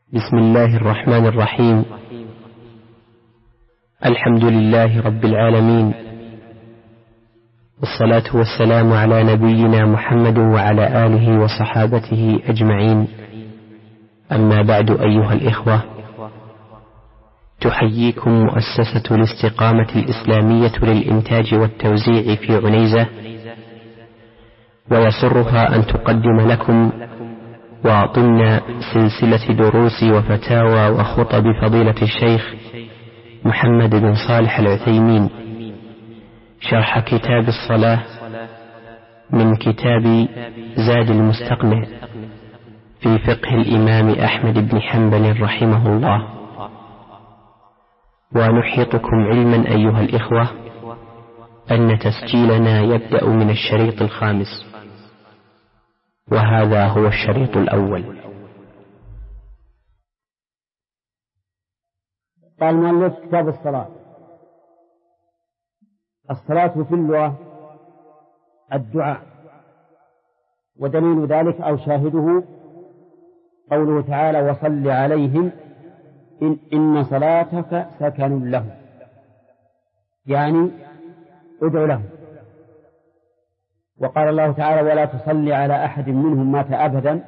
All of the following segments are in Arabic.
بسم الله الرحمن الرحيم. الحمد لله رب العالمين، والصلاة والسلام على نبينا محمد وعلى آله وصحابته أجمعين. أما بعد، أيها الإخوة، تحييكم مؤسسة الاستقامة الإسلامية للإنتاج والتوزيع في عنيزة، ويسرها أن تقدم لكم ضمن سلسلة دروس وفتاوى وخطب فضيلة الشيخ محمد بن صالح العثيمين شرح كتاب الصلاة من كتاب زاد المستقنع في فقه الإمام أحمد بن حنبل رحمه الله. ونحيطكم علما أيها الإخوة أن تسجيلنا يبدأ من الشريط الخامس، وهذا هو الشريط الأول. قال المؤلف: كتاب الصلاة. الصلاة في اللغة الدعاء، ودليل ذلك أو شاهده قوله تعالى: وصل عليهم إن صلاتك سكن لهم، يعني ادعو لهم. وقال الله تعالى: ولا تصلي على أحد منهم مات أبدا.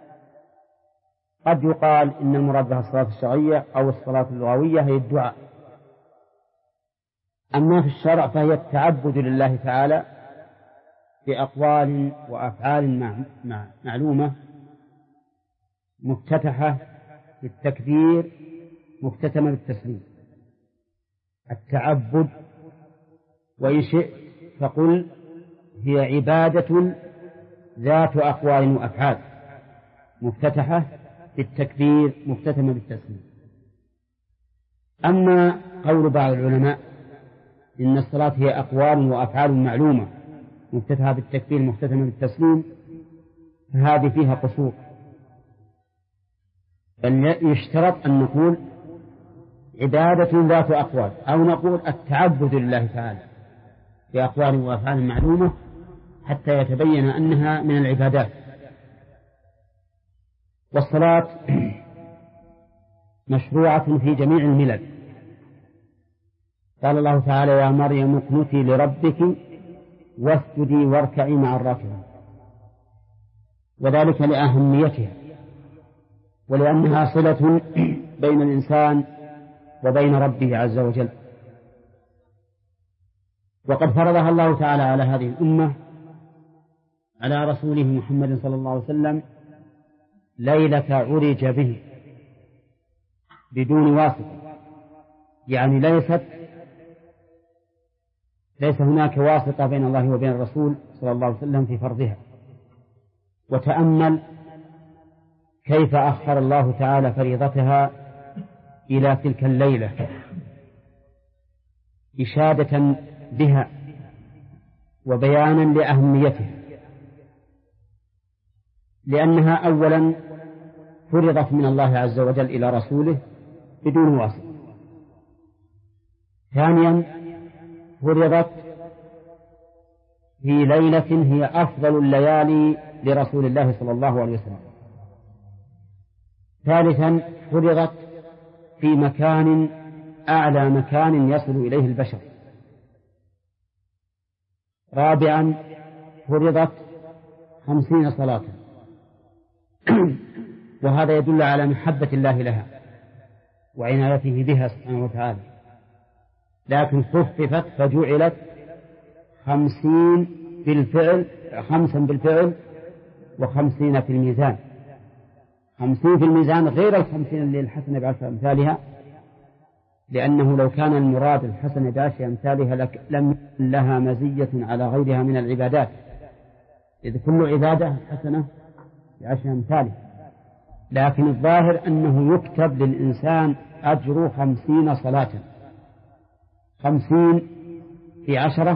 قد يقال إن المراد بها الصلاة الشرعية أو الصلاة اللغوية هي الدعاء. أما في الشرع فهي التعبد لله تعالى بأقوال وأفعال معلومة، مفتتحة بالتكبير مختتمة بالتسليم. التعبد، وإن شئت فقل هي عبادة ذات أقوال وأفعال مفتتحة بالتكبير مختتمة بالتسليم. أما قول بعض العلماء إن الصلاة هي أقوال وأفعال معلومة مفتتحة بالتكبير مختتمة بالتسليم، فهذه فيها قصور، بل يشترط أن نقول عبادة ذات أقوال، أو نقول التعبد لله تعالى بأقوال وأفعال معلومة حتى يتبين أنها من العبادات. والصلاة مشروعة في جميع الملل. قال الله تعالى: يا مريم اقنتي لربك واسجدي واركعي مع الراكعين. وذلك لأهميتها، ولأنها صلة بين الإنسان وبين ربه عز وجل. وقد فرضها الله تعالى على هذه الأمة، على رسوله محمد صلى الله عليه وسلم، ليلة عرج به بدون واسطة، يعني ليس هناك واسطة بين الله وبين الرسول صلى الله عليه وسلم في فرضها. وتأمل كيف أخر الله تعالى فريضتها إلى تلك الليلة إشادة بها وبيانا لأهميتها، لأنها أولا فرضت من الله عز وجل إلى رسوله بدون واسطة. ثانيا فرضت في ليلة هي أفضل الليالي لرسول الله صلى الله عليه وسلم. ثالثا فرضت في مكان أعلى مكان يصل إليه البشر. رابعا فرضت 50 صلاة، وهذا يدل على محبة الله لها وعنايته بها سبحانه وتعالى، لكن خففت فجعلت 50 بالفعل، 5 بالفعل و50 في الميزان. 50 في الميزان غير 50 اللي الحسنة بعشر أمثالها، لأنه لو كان المراد الحسنة بعشر أمثالها لم يكن لها مزية على غيرها من العبادات، إذ كل عبادة حسنة بعشر أمثالها. لكن الظاهر أنه يكتب للإنسان أجر 50 صلاة. 50 في 10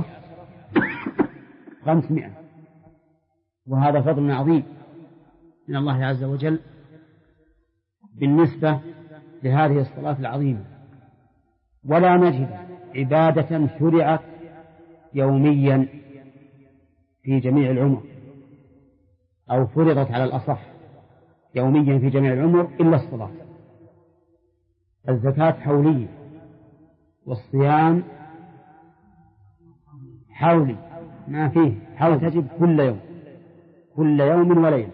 500، وهذا فضل عظيم من الله عز وجل بالنسبة لهذه الصلاة العظيمة. ولا نجد عبادة شرعت يوميا في جميع العمر أو فرضت على الأصح يوميا في جميع العمر إلا الصلاة، الزكاة حولية، والصيام حولي ما فيه حول، تجب كل يوم وليلة.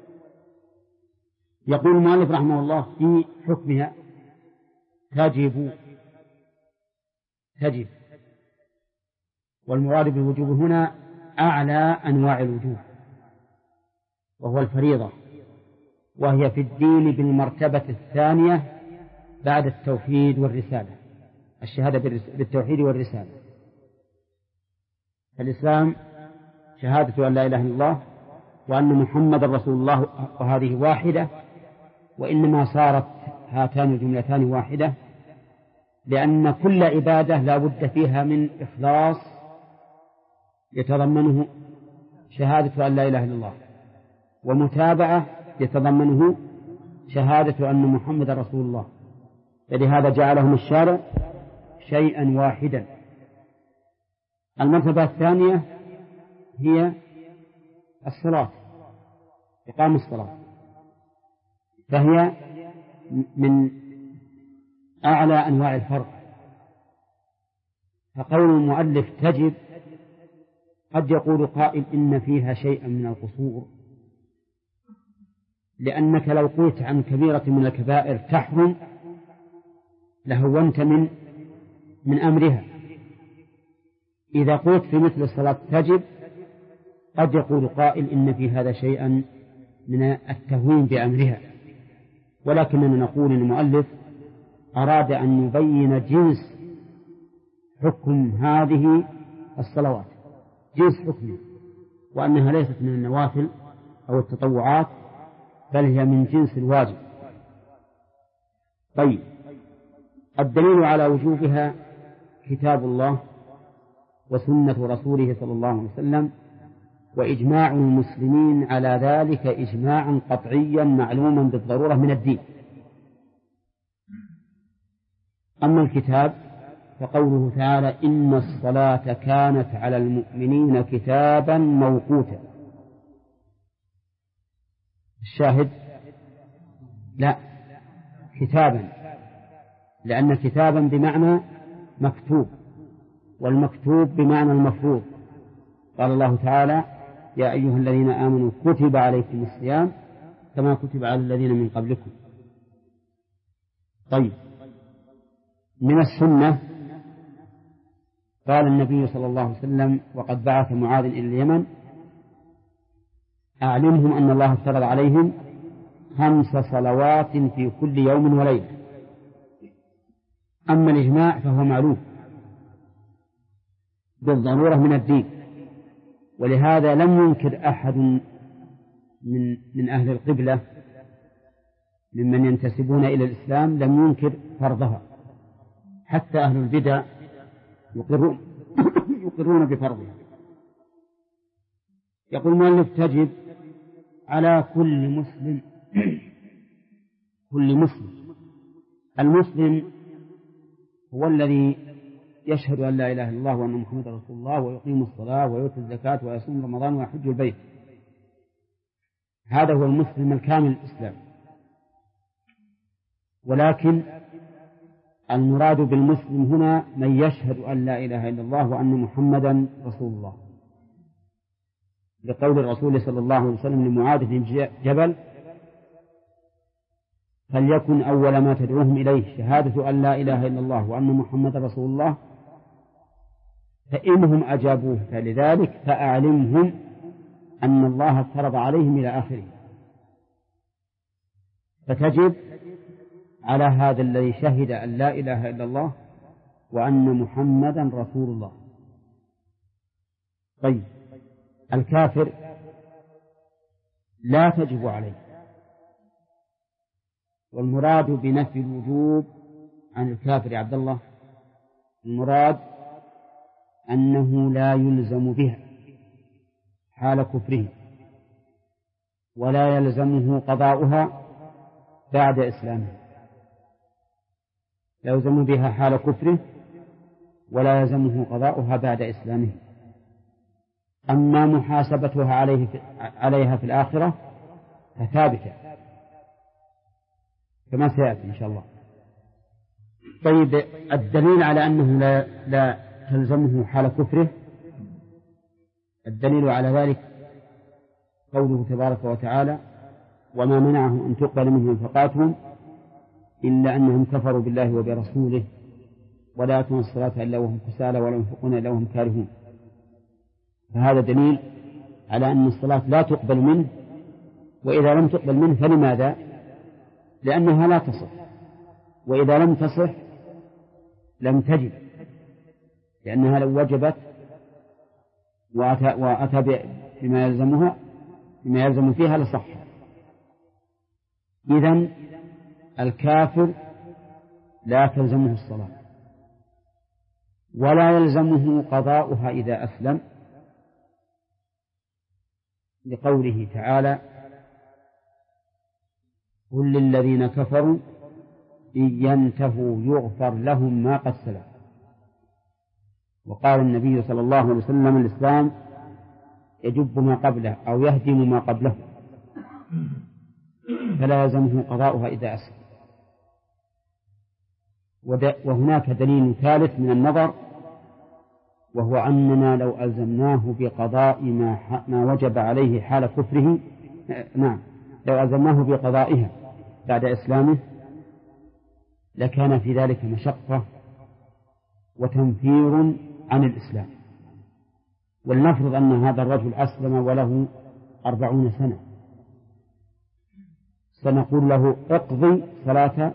يقول المؤلف رحمه الله في حكمها تجب، والمراد بالوجوب هنا أعلى أنواع الوجوب، وهو الفريضة، وهي في الدين بالمرتبة الثانية بعد التوحيد والرسالة، الشهادة بالتوحيد والرسالة. الإسلام شهادة أن لا إله إلا الله وأن محمد رسول الله، وهذه واحدة، وإنما صارت هاتان الجملتان واحدة لأن كل عبادة لا بد فيها من إخلاص يتضمنه شهادة أن لا إله إلا الله، ومتابعة يتضمنه شهادة أن محمد رسول الله، فلهذا جعلهم الشارع شيئا واحدا. المرتبة الثانية هي الصلاة، إقام الصلاة، فهي من أعلى أنواع الفرض. فقول المؤلف تجب قد يقول قائل إن فيها شيئا من القصور، لأنك لو قلت عن كبيرة من الكبائر تحرم لهونت من أمرها. إذا قلت في مثل الصلاة تجب قد يقول قائل إن في هذا شيئا من التهوين بأمرها، ولكننا نقول المؤلف أراد أن يبين جنس حكم هذه الصلوات، جنس حكمها، وأنها ليست من النوافل أو التطوعات، بل هي من جنس الواجب. طيب، الدليل على وجوبها كتاب الله وسنة رسوله صلى الله عليه وسلم، وإجماع المسلمين على ذلك إجماعا قطعيا معلوما بالضرورة من الدين. أما الكتاب فقوله تعالى إن الصلاة كانت على المؤمنين كتابا موقوتا، الشاهد لا كتابا، لأن كتابا بمعنى مكتوب، والمكتوب بمعنى المفروض. قال الله تعالى يا أيها الذين آمنوا كتب عليكم الصيام كما كتب على الذين من قبلكم. طيب، من السنة قال النبي صلى الله عليه وسلم وقد بعث معاذ إلى اليمن أعلمهم أن الله افترض عليهم 5 صلوات في كل يوم وليلة. أما الإجماع فهو معلوم بالضرورة من الدين، ولهذا لم ينكر أحد من أهل القبلة ممن ينتسبون إلى الإسلام لم ينكر فرضها، حتى أهل البدع يقرون بفرضها. يقول المؤلف تجب على كل مسلم. كل مسلم، المسلم هو الذي يشهد أن لا إله إلا الله وأن محمد رسول الله ويقيم الصلاة ويؤتي الزكاة ويصوم رمضان ويحج البيت، هذا هو المسلم الكامل الإسلام. ولكن المراد بالمسلم هنا من يشهد أن لا إله إلا الله وأن محمدا رسول الله، لقول الرسول صلى الله عليه وسلم لمعاذ بن جبل فليكن أول ما تدعوهم إليه شهادة أن لا إله إلا الله وأن محمدا رسول الله، فإنهم أجابوه فلذلك فأعلمهم أن الله افترض عليهم إلى آخره. فتجب على هذا الذي شهد أن لا إله إلا الله وأن محمدا رسول الله. طيب، الكافر لا تجب عليه، والمراد بنفي الوجوب عن الكافر عبد الله المراد أنه لا يلزم بها حال كفره، ولا يلزمه قضاؤها بعد إسلامه، لا يلزم بها حال كفره ولا يلزمه قضاؤها بعد إسلامه. أما محاسبتها عليها في الآخرة فثابتة كما سيأتي إن شاء الله. طيب الدليل على أنه لا تلزمه حال كفره، الدليل على ذلك قوله تبارك وتعالى: وما منعهم أن تقبل منهم نفقاتهم إلا أنهم كفروا بالله وبرسوله ولا يأتون الصلاة إلا وهم كسالى ولا ينفقون إلا وهم كارهون. فهذا دليل على أن الصلاة لا تقبل منه، وإذا لم تقبل منه فلماذا؟ لأنها لا تصح، وإذا لم تصح لم تجب، لأنها لو وجبت وأتى بما يلزمها بما يلزم فيها لصح. إذن الكافر لا تلزمه الصلاة ولا يلزمه قضاؤها إذا أسلم، لقوله تعالى: قل للذين كفروا إن ينتهوا يغفر لهم ما قد سلف. وقال النبي صلى الله عليه وسلم: الإسلام يجب ما قبله أو يهدم ما قبله، فلا يلزمه قضاؤها إذا أسلم. وهناك دليل ثالث من النظر، وهو أننا لو ألزمناه بقضاء ما وجب عليه حال كفره، لو ألزمناه بقضائها بعد إسلامه لكان في ذلك مشقة وتنفير عن الإسلام. ولنفرض أن هذا الرجل أسلم وله 40 سنة، سنقول له: اقضي صلاة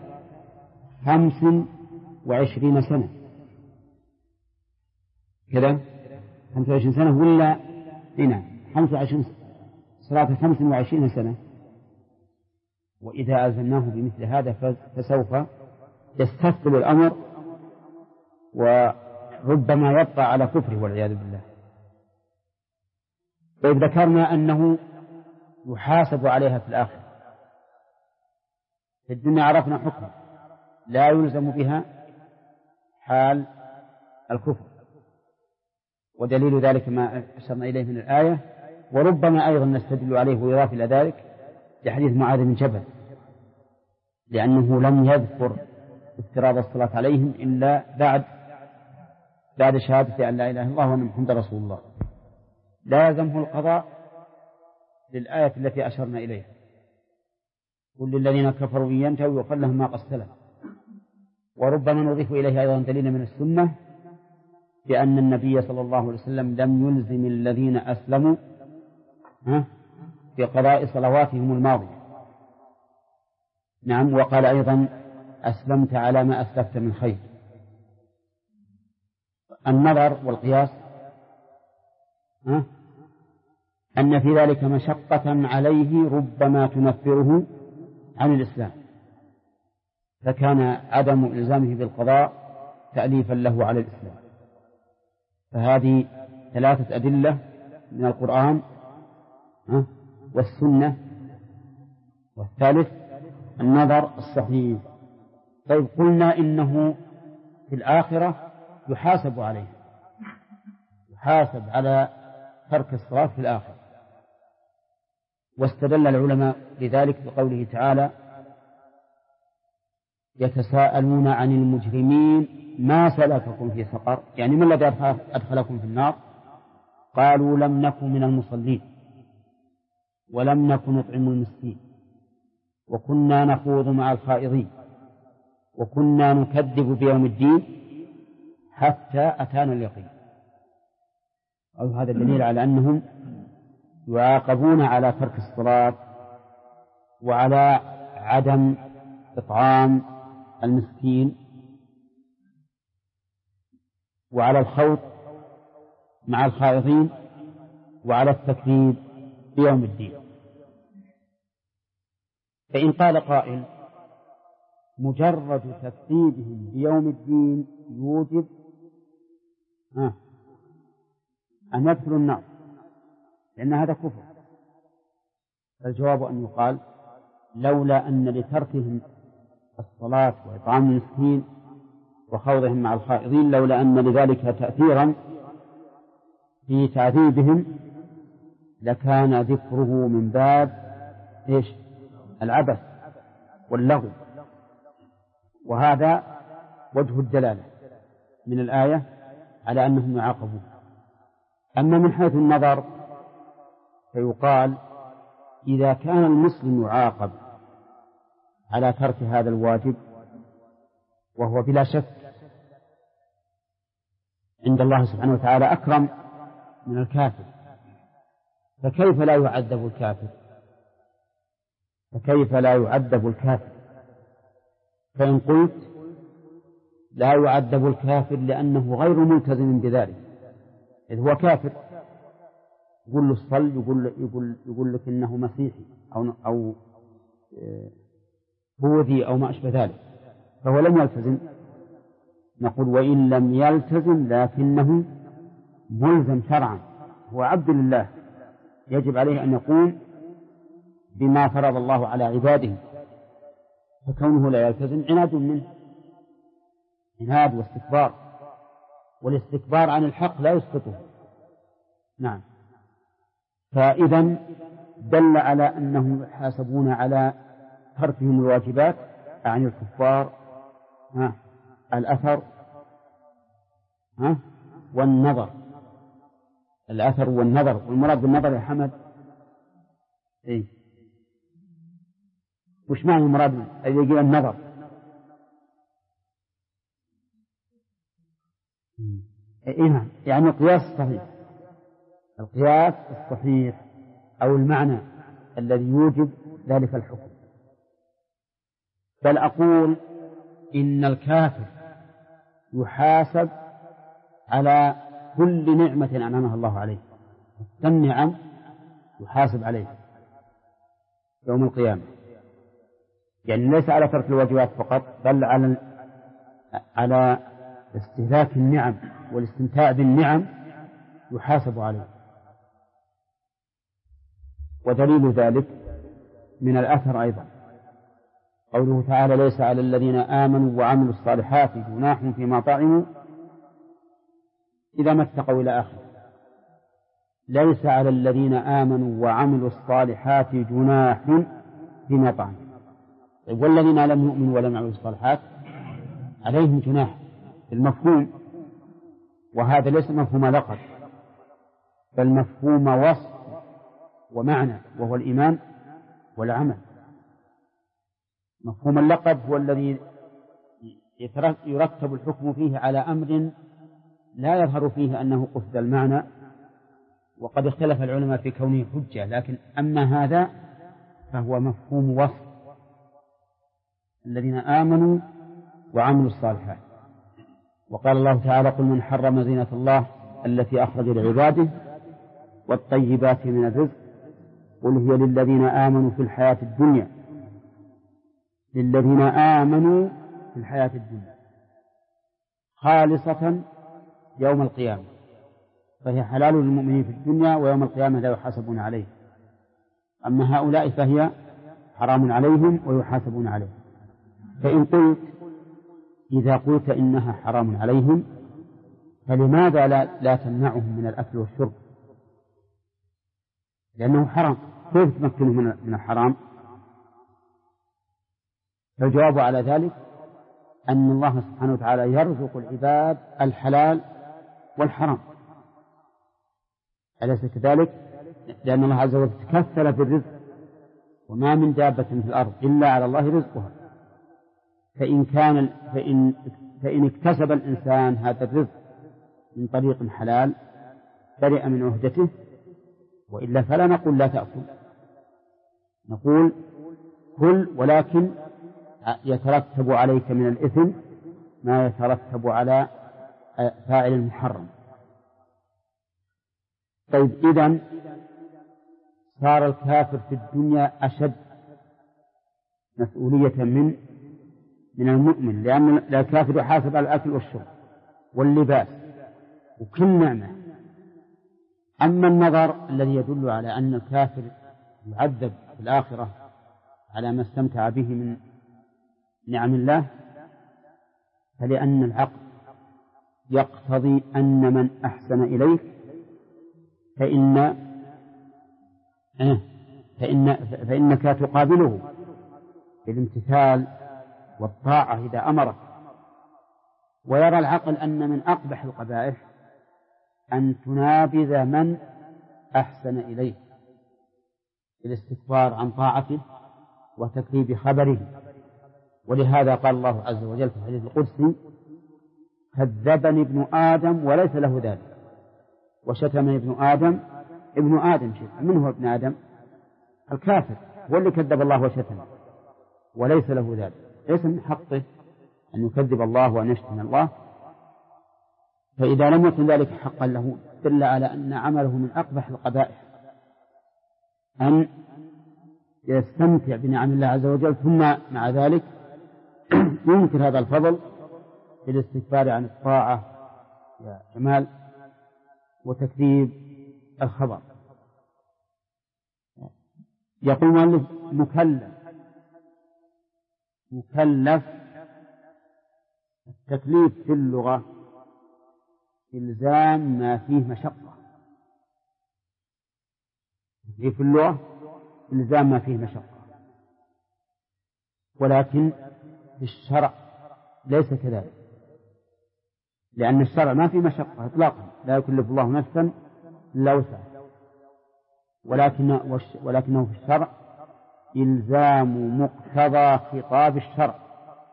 25 سنة، كذا 25 سنة ولا هنا 25 صلاة 25 سنة. وإذا ألزمناه بمثل هذا فسوف يستثقل الأمر وربما يبقى على كفره والعياذ بالله. طيب ذكرنا أنه يحاسب عليها في الآخرة. في الدنيا عرفنا حكم لا يلزم بها حال الكفر، ودليل ذلك ما أشرنا إليه من الآية، وربما أيضا نستدل عليه ويضاف إلى ذلك لحديث معاذ بن جبل، لأنه لم يذكر افتراض الصلاة عليهم إلا بعد شهادة أن لا إله إلا الله وأن محمدا رسول الله. لا يلزمه القضاء للآية التي أشرنا إليها: قل للذين كفروا إن ينتهوا يغفر لهم ما قد سلف. وربما نضيف إليه أيضا دليلا من السنة بأن النبي صلى الله عليه وسلم لم يلزم الذين أسلموا بقضاء صلواتهم الماضية. نعم، وقال أيضا: أسلمت على ما أسلفت من خير. النظر والقياس أن في ذلك مشقة عليه ربما تنفره عن الإسلام، فكان عدم إلزامه بالقضاء تأليفا له على الإسلام. فهذه 3 أدلة من القرآن والسنة، والثالث النظر الصحيح. طيب قلنا إنه في الآخرة يحاسب عليه، يحاسب على ترك الصلاة في الآخرة. واستدل العلماء لذلك بقوله تعالى: يتساءلون عن المجرمين ما سلككم في سقر، يعني ما الذي أدخلكم في النار؟ قالوا: لم نكن من المصلين ولم نكن نطعم المسكين وكنا نخوض مع الخائضين وكنا نكذب بيوم الدين حتى أتانا اليقين. أو هذا الدليل على أنهم يعاقبون على ترك الصلاة وعلى عدم إطعام المسكين وعلى الخوض مع الخائضين وعلى التكذيب بيوم الدين. فإن قال قائل: مجرد تكذيبهم بيوم الدين يوجب أن يدخلوا النار لأن هذا كفر، فالجواب أن يقال: لولا أن لتركهم الصلاة وإطعام المسكين وخوضهم مع الخائضين لولا أن لذلك تأثيرا في تعذيبهم لكان ذكره من باب العبث واللغو، وهذا وجه الدلالة من الآية على أنهم يعاقبون. أما من حيث النظر فيقال إذا كان المسلم يعاقب على ترك هذا الواجب وهو بلا شك عند الله سبحانه وتعالى أكرم من الكافر، فكيف لا يعذب الكافر؟ فكيف لا يعذب الكافر؟ فإن قلت لا يعذب الكافر لأنه غير ملتزم بذلك، إذ هو كافر، يقول له الصل، يقول لك إنه مسيحي أو بوذي أو ما أشبه ذلك، فهو لم يلتزم. نقول وإن لم يلتزم لكنه ملزم شرعا، هو عبد لله، يجب عليه أن يقوم بما فرض الله على عباده، فكونه لا يلتزم عناد منه، عناد واستكبار، والاستكبار عن الحق لا يسقطه. نعم. فإذا دل على أنهم يحاسبون على تركهم الواجبات عن الكفار الأثر والنظر، الأثر والنظر، والمراد بالنظر يا حمد وش معنى المراد الذي يجي النظر؟ نعم، يعني القياس الصحيح، القياس الصحيح أو المعنى الذي يوجب ذلك الحكم. بل أقول إن الكافر يحاسب على كل نعمة أنعمها الله عليه، النعم يحاسب عليه يوم القيامة، يعني ليس على ترك الواجبات فقط، بل على استهلاك النعم والاستمتاع بالنعم يحاسب عليه. ودليل ذلك من الأثر أيضا قوله تعالى: ليس على الذين آمنوا وعملوا الصالحات جناح فيما طعموا إذا ما اتقوا إلى آخره. ليس على الذين آمنوا وعملوا الصالحات جناح فيما طعموا، والذين لم يؤمنوا ولم يعملوا الصالحات عليهم جناح المفهوم، وهذا ليس مفهوم لقب بل مفهوم وصف ومعنى، وهو الإيمان والعمل. مفهوم اللقب هو الذي يرتب الحكم فيه على أمر لا يظهر فيه أنه قصد المعنى، وقد اختلف العلماء في كونه حجة، لكن أما هذا فهو مفهوم وصف الذين آمنوا وعملوا الصالحات. وقال الله تعالى: قل من حرم زينة الله التي أخرج لعباده والطيبات من الرزق قل هي للذين آمنوا في الحياة الدنيا، للذين آمنوا في الحياة الدنيا خالصة يوم القيامة، فهي حلال للمؤمنين في الدنيا ويوم القيامة لا يحاسبون عليه. أما هؤلاء فهي حرام عليهم ويحاسبون عليه. فإن قلت إذا قلت إنها حرام عليهم فلماذا لا تمنعهم من الأكل والشرب؟ لأنه حرام، كيف تمكنهم من الحرام؟ فالجواب على ذلك أن الله سبحانه وتعالى يرزق العباد الحلال والحرام، أليس كذلك؟ لأن الله عز وجل تكفل بالرزق، وما من دابة في الأرض إلا على الله رزقها. فإن اكتسب الإنسان هذا الرزق من طريق حلال برئ من عهدته، وإلا فلا نقول لا تأكل، نقول كل، ولكن يترتب عليك من الإثم ما يترتب على فاعل المحرم. طيب، إذن صار الكافر في الدنيا أشد مسؤولية من المؤمن، لأن الكافر يحاسب على الأكل والشرب واللباس وكل نعمة. أما النظر الذي يدل على أن الكافر يعذب في الآخرة على ما استمتع به من نعم الله، فلأن العقل يقتضي أن من أحسن إليك فإنك تقابله بالامتثال والطاعة إذا أمرك، ويرى العقل أن من أقبح القبائح أن تنابذ من أحسن إليه الاستكبار عن طاعته وتكذيب خبره. ولهذا قال الله عز وجل في الحديث القدسي: كذبني ابن آدم وليس له ذلك، وشتمني ابن آدم شتم. من هو ابن آدم؟ الكافر هو اللي كذب الله وشتمه، وليس له ذلك. ليس من حقه أن يكذب الله وأن يشتم الله، فإذا لم يكن ذلك حقا له دل على أن عمله من أقبح القبائح أن يستمتع بنعم الله عز وجل ثم مع ذلك ينكر هذا الفضل بالاستكبار عن الطاعة يا جمال وتكذيب الخبر. يقول المؤلف: مكلف. التكليف في اللغة إلزام ما فيه مشقة. في اللغة إلزام ما فيه مشقة، ولكن في الشرع ليس كذلك، لأن الشرع ما فيه مشقة إطلاقا، لا يكلف الله نفسا إلا وسعها، ولكنه في الشرع إلزام مقتضى خطاب الشرع.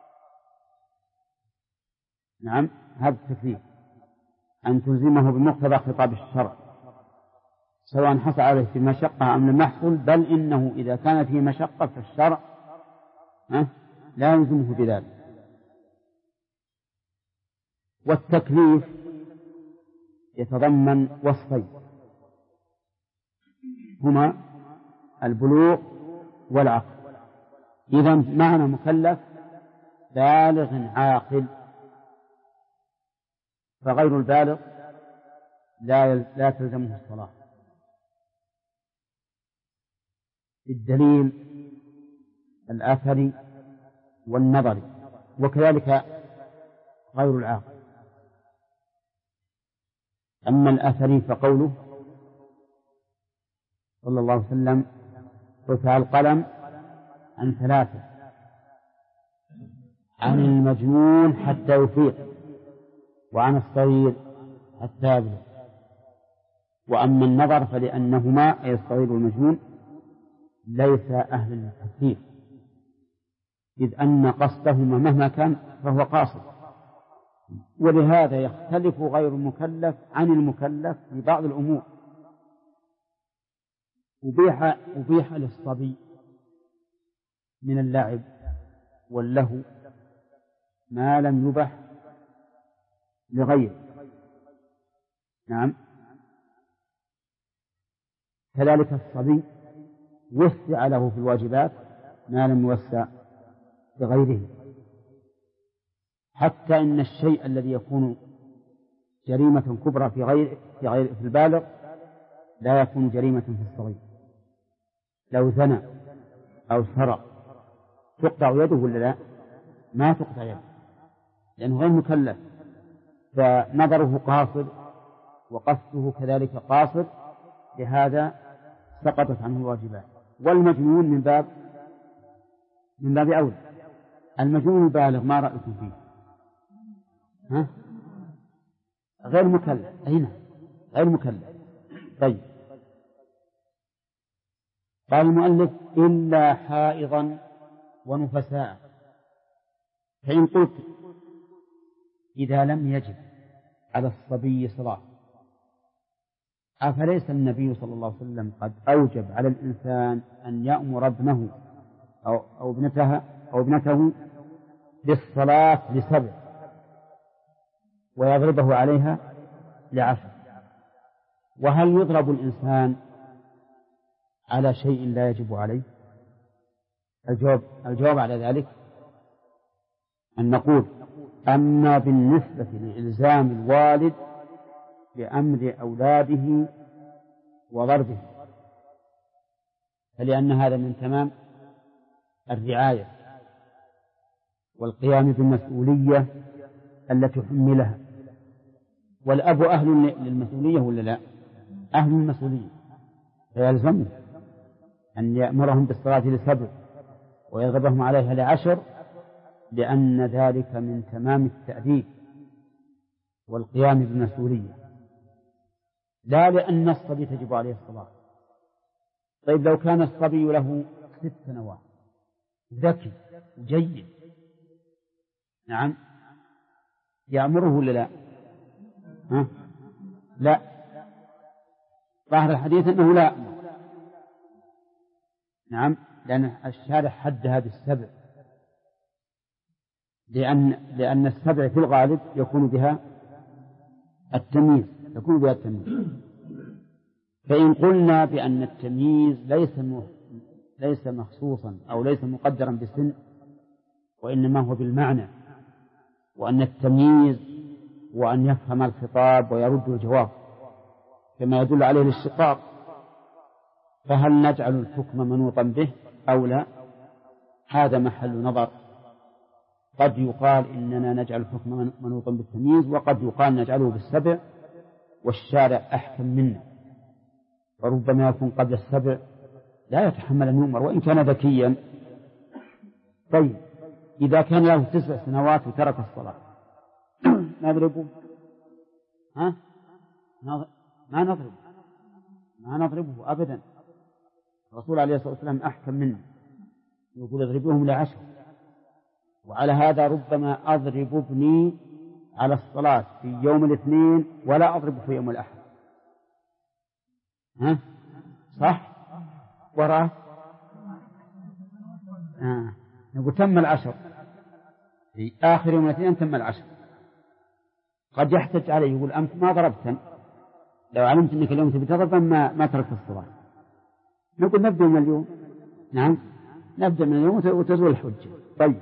نعم، هذا التكليف أن تلزمه بمقتضى خطاب الشرع، سواء حصل عليه في مشقة أم لم يحصل، بل إنه إذا كان فيه مشقة فالشرع لا يلزمه بذلك. والتكليف يتضمن وصفين هما البلوغ والعقل. إذا معنى مكلف بالغ عاقل، فغير البالغ لا تلزمه الصلاة. الدليل الأثري والنظري، وكذلك غير العاقل. أما الأثري فقوله صلى الله عليه وسلم: رفع القلم عن 3، عن المجنون حتى يفيق، وعن الصغير حتى يبلغ. وأما النظر فلأنهما أي الصغير والمجنون ليس أهل للتكليف، إذ أن قصدهما مهما كان فهو قاصد. ولهذا يختلف غير المكلف عن المكلف في بعض الأمور. أبيح للصبي من اللعب واللهو ما لم يبح لغيره. نعم، كذلك الصبي وسع له في الواجبات ما لم يوسع لغيره، حتى إن الشيء الذي يكون جريمة كبرى في البالغ لا يكون جريمة في الصغير. لو زنى أو سرق تقطع يده ولا لا؟ ما تقطع يده، لأنه غير مكلف، فنظره قاصر وقصده كذلك قاصر، لهذا سقطت عنه الواجبات. والمجنون من باب أولى. المجنون البالغ ما رأيكم فيه؟ غير مكلف. أين غير مكلف؟ طيب، قال المؤلف: إلا حائضا ونفساء. فإن قلت إذا لم يجب على الصبي صلاة، أفليس النبي صلى الله عليه وسلم قد أوجب على الإنسان أن يأمر ابنه أو ابنته بالصلاة ل7 ويضربه عليها ل10؟ وهل يضرب الإنسان على شيء لا يجب عليه؟ الجواب على ذلك أن نقول: أما بالنسبة لإلزام الوالد بأمر أولاده وضربه فلأن هذا من تمام الرعاية والقيام بالمسؤولية التي حملها. والأب أهل للمسؤولية ولا لا؟ أهل المسؤولية، فيلزمه أن يأمرهم بالصلاة ل7 ويضربهم عليها ل10، لأن ذلك من تمام التأديب والقيام بالمسؤولية، لا لأن الصبي تجب عليه الصلاة. طيب لو كان الصبي له 6 سنوات ذكي وجيد، نعم، يأمره ولا لا؟ لا، ظاهر الحديث أنه لا أمر. نعم، لأن الشارع حدها بالسبع، لأن السبع في الغالب يكون بها التمييز، فإن قلنا بأن التمييز ليس مخصوصا أو ليس مقدرا بسن، وإنما هو بالمعنى، وأن التمييز وأن يفهم الخطاب ويرد الجواب كما يدل عليه الاشتقاق، فهل نجعل الحكم منوطا به أو لا؟ هذا محل نظر. قد يقال إننا نجعل الحكم منوطا بالتمييز، وقد يقال نجعله بالسبع والشارع أحكم منا، وربما يكون قبل السبع لا يتحمل أن يؤمر وإن كان ذكيا. طيب إذا كان له 9 سنوات وترك الصلاة نضربه؟ ما نضربه أبدا. الرسول عليه الصلاة والسلام أحكم منه، يقول اضربوهم ل10. وعلى هذا ربما أضرب ابني على الصلاة في يوم الاثنين ولا أضرب في يوم الأحد. صح؟ وراه نقول تم 10 في آخر يوم الاثنين، تم 10. قد يحتج عليه يقول أنت ما ضربتن، لو علمت أنك اليوم تبي تضرب ما تركت الصلاة. نقول نبدأ من اليوم. نعم، نبدأ من اليوم وتزول الحجة. طيب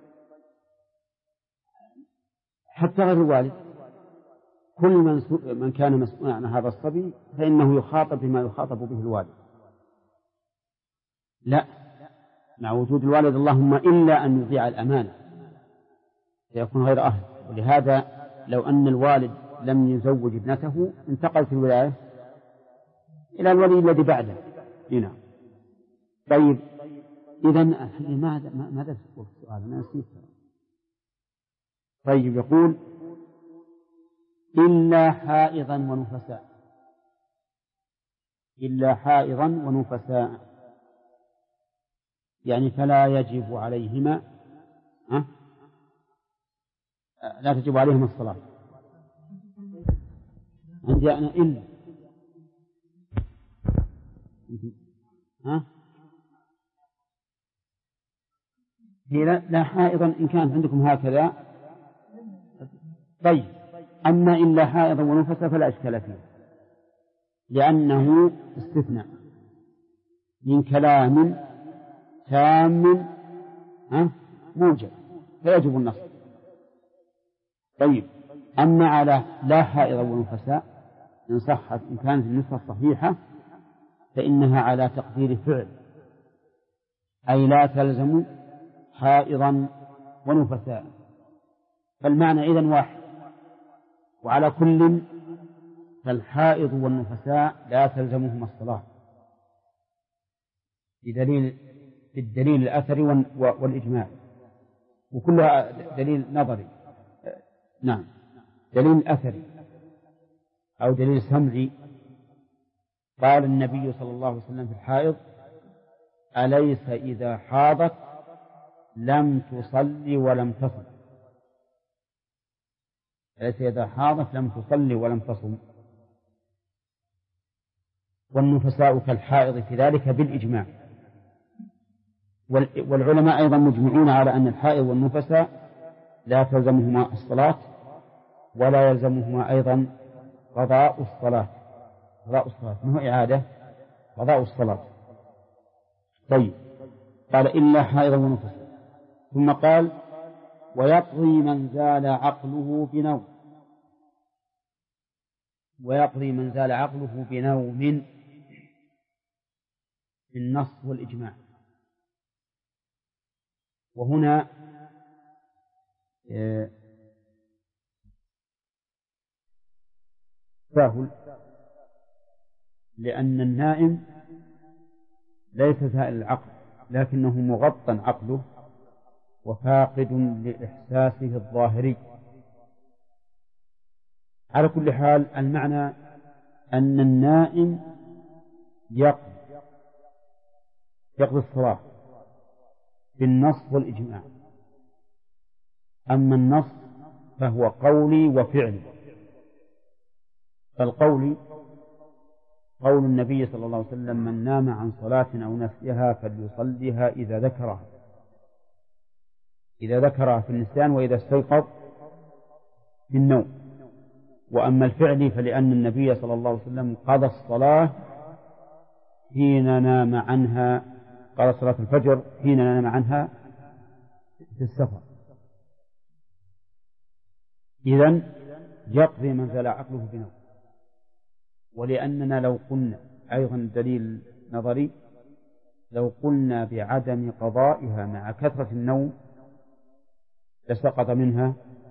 حتى غير الوالد، كل من كان مسؤولا عن هذا الصبي فإنه يخاطب بما يخاطب به الوالد، لا مع وجود الوالد اللهم إلا أن يضيع الأمانة فيكون غير أهل. ولهذا لو أن الوالد لم يزوج ابنته انتقلت الولاية إلى الولي الذي بعده. هنا طيب إذن ماذا السؤال؟ أنا نسيت. طيب يقول إلا حائضا ونفساء، إلا حائضا ونفساء يعني فلا يجب عليهما لا تجب عليهما الصلاة. عندي أنا إلا هي لا حائضا إن كانت عندكم هكذا. طيب أما إلا حائضا ونفسا فلا إشكال فيه، لأنه استثناء من كلام تام موجب فيجب النصب. طيب أما على لا حائضا ونفساء إن صحت، إن كانت النسخة الصحيحة فإنها على تقدير فعل، أي لا تلزم حائضا ونفساء، فالمعنى إذن واحد. وعلى كل فالحائض والنفساء لا تلزمهما الصلاة بالدليل الأثري والإجماع، وكلها دليل نظري. نعم، دليل أثري أو دليل سمعي. قال النبي صلى الله عليه وسلم في الحائض أليس إذا حاضت لم تصلي ولم تصم، أليس إذا حاضت لم تصلي ولم تصم. والنفساء كالحائض في ذلك بالإجماع، والعلماء أيضا مجمعون على أن الحائض والنفساء لا تلزمهما الصلاة ولا يلزمهما أيضا قضاء الصلاة. ما هو إعادة، قضاء الصلاة. طيب قال إلا حائض ونفساء، ثم قال ويقضي من زال عقله بنوم، ويقضي من زال عقله بنوم بالنص والإجماع. وهنا سهل، لأن النائم ليس زائل العقل لكنه مغطى عقله وفاقد لإحساسه الظاهري، على كل حال المعنى أن النائم يقضي الصلاة بالنص والإجماع. أما النص فهو قولي وفعلي. فالقولي قول النبي صلى الله عليه وسلم: من نام عن صلاة أو نسيها فليصليها إذا ذكرها في النسيان وإذا استيقظ في النوم. وأما الفعل فلأن النبي صلى الله عليه وسلم قضى الصلاة حين نام عنها، قضى صلاة الفجر حين نام عنها في السفر. إذن يقضي من زال عقله بنوم. ولأننا لو قلنا أيضا دليل نظري، لو قلنا بعدم قضائها مع كثرة النوم لسقط منها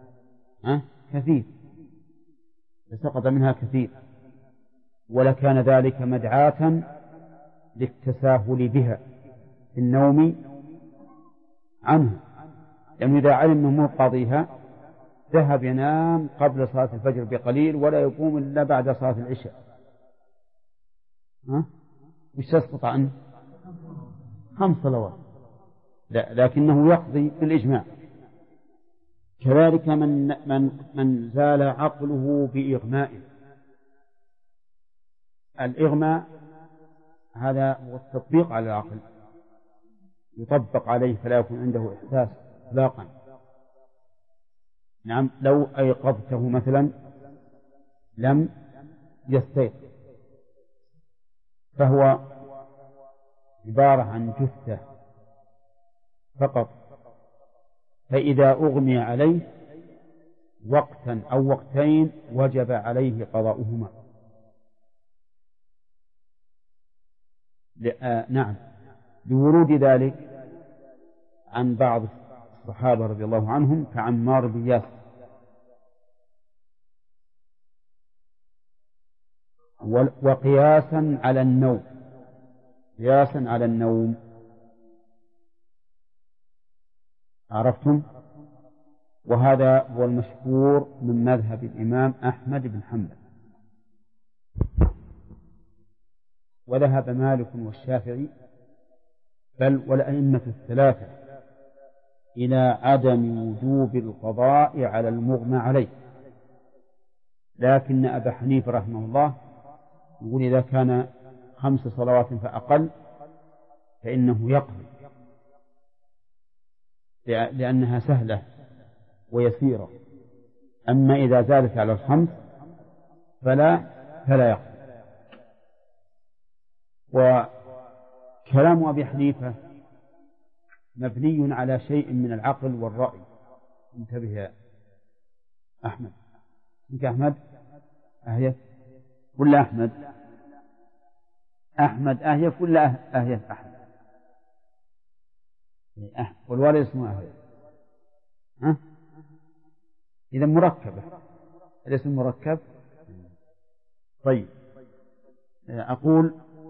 كثير، ولكان ذلك مدعاة للتساهل بها في النوم عنها، لأنه إذا علم أنه قاضيها ذهب ينام قبل صلاة الفجر بقليل ولا يقوم إلا بعد صلاة العشاء. وش تسقط عنه؟ 5 صلوات. لكنه يقضي بالإجماع. كذلك من زال عقله بإغماء. الإغماء هذا هو التطبيق على العقل، يطبق عليه فلا يكون عنده إحساس إطلاقا. نعم، لو أيقظته مثلا لم يستيقظ، فهو عبارة عن جثة فقط. فإذا أغمي عليه وقتا أو وقتين وجب عليه قضاؤهما. نعم، لورود ذلك عن بعض الصحابة رضي الله عنهم كعمار بن ياسر. وقياسا على النوم، عرفتم؟ وهذا هو المشهور من مذهب الإمام أحمد بن حنبل. وذهب مالك والشافعي بل والأئمة الثلاثة إلى عدم وجوب القضاء على المغمى عليه. لكن أبا حنيفة رحمه الله يقول إذا كان 5 صلوات فأقل فإنه يقضي، لأنها سهلة ويسيرة. أما إذا زادت على 5 فلا يقضي. وكلام أبي حنيفة مبني على شيء من العقل والرأي. انتبه يا أحمد. انت أحمد أهيف ولا أحمد؟ أحمد أهيف ولا أهيف أحمد؟ والوالد اسمه أهيف. إذا مركبة، الاسم مركب. طيب، أقول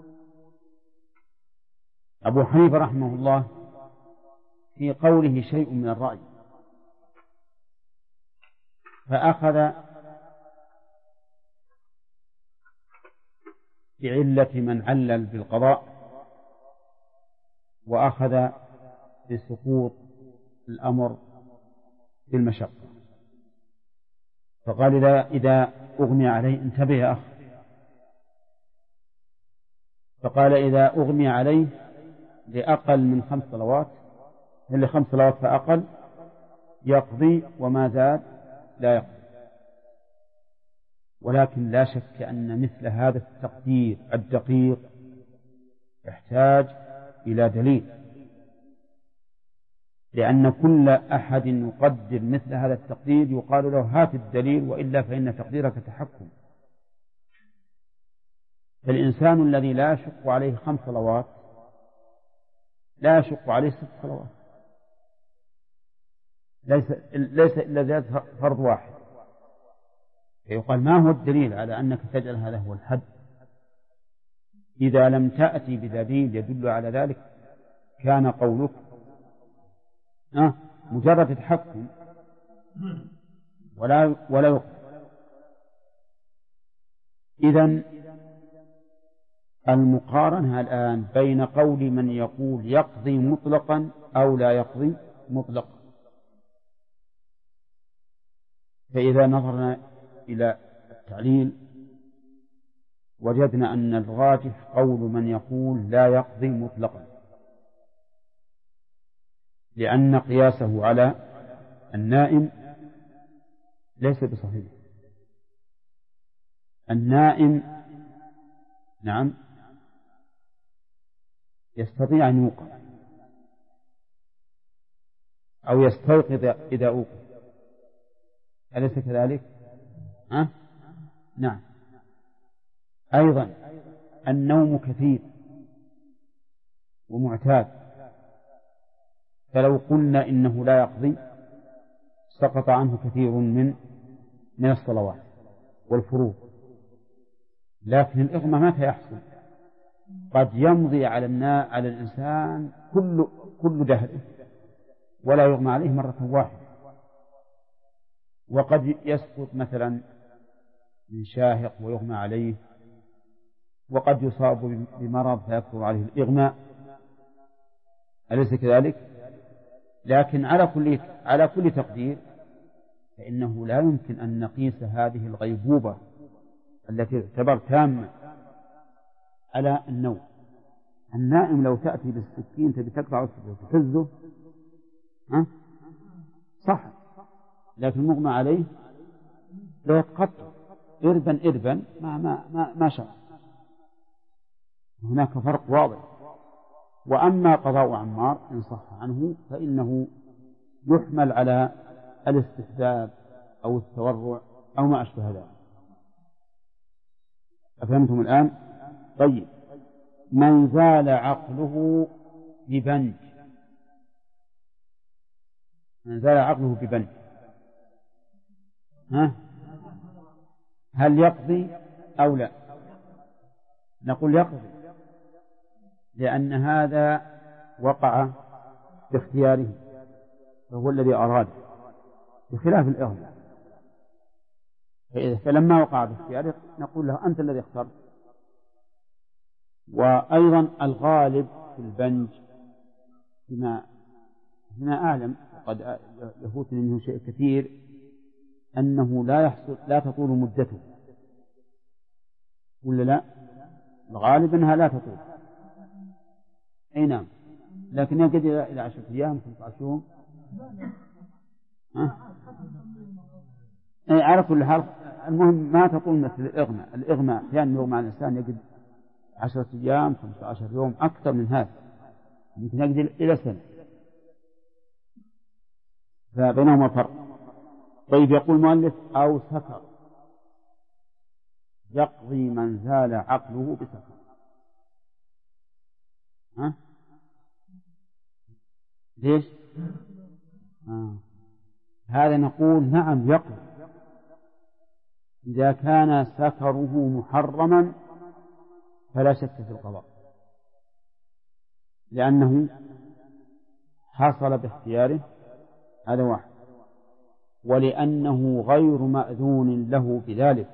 أبو حنيفة رحمه الله في قوله شيء من الرأي، فأخذ بعلة من علل بالقضاء، وأخذ بسقوط الأمر بالمشقة. فقال إذا أغمي عليه، انتبه يا أخ، فقال إذا أغمي عليه لأقل من 5 صلوات، اللي 5 صلوات فأقل يقضي، وما زاد لا يقضي. ولكن لا شك أن مثل هذا التقدير الدقيق يحتاج إلى دليل، لأن كل أحد يقدر مثل هذا التقدير يقال له هات الدليل، وإلا فإن تقديرك تحكم. فالإنسان الذي لا يشق عليه 5 صلوات لا يشق عليه 6 صلوات، ليس إلا زيادة فرض واحد. فيقال ما هو الدليل على أنك تجعل هذا هو الحد؟ إذا لم تأتي بدليل يدل على ذلك كان قولك مجرد تحكم ولا يقبل. إذن المقارنة الآن بين قول من يقول يقضي مطلقا أو لا يقضي مطلقا. فإذا نظرنا إلى التعليل وجدنا أن الراجح قول من يقول لا يقضي مطلقا، لأن قياسه على النائم ليس بصحيح. النائم نعم يستطيع أن يوقظ أو يستيقظ إذا أوقظ، أليس كذلك؟ نعم. أيضا النوم كثير ومعتاد، فلو قلنا إنه لا يقضي سقط عنه كثير من الصلوات والفروض. لكن الإغمى متى يحصل؟ قد يمضي على الإنسان كل دهره ولا يغمى عليه مرة واحدة، وقد يسقط مثلا من شاهق ويغمى عليه، وقد يصاب بمرض فيكثر عليه الإغماء، أليس كذلك؟ لكن على كل تقدير فإنه لا يمكن أن نقيس هذه الغيبوبة التي تعتبر تامة على النوم. النائم لو تأتي بالسكين تبي تقطع وتحزه صح، لكن المغمى عليه لا يتقطع إربا ما شاء. هناك فرق واضح. وأما قضاء عمار إن صح عنه فإنه يحمل على الاستحباب أو التورع أو ما أشبه ذلك. أفهمتم الآن؟ طيب، من زال عقله ببنج، من زال عقله ببنج هل يقضي أو لا؟ نقول يقضي، لأن هذا وقع باختياره فهو الذي أراد، بخلاف الإغماء. فلما وقع باختياره نقول له أنت الذي اخترت. وأيضا الغالب في البنج بما أعلم وقد يفوتني منه شيء كثير أنه لا تطول مدته، ولا لا؟ الغالب أنها لا تطول، أي نعم، لكن يقعد إلى 10 أيام 15 يوم. أي على كل حال المهم ما تطول مثل الإغماء أحيانا يغمى على الإنسان يقعد 10 أيام 15 يوم أكثر من هذا، يمكن يقعد إلى سنة، فبينهما فرق. طيب، يقول المؤلف أو سكر، يقضي من زال عقله بسكر. ليش؟ هذا نقول نعم يقضي إذا كان سكره محرما فلا شك في القضاء، لأنه حصل باختياره، هذا واحد، ولأنه غير مأذون له بذلك،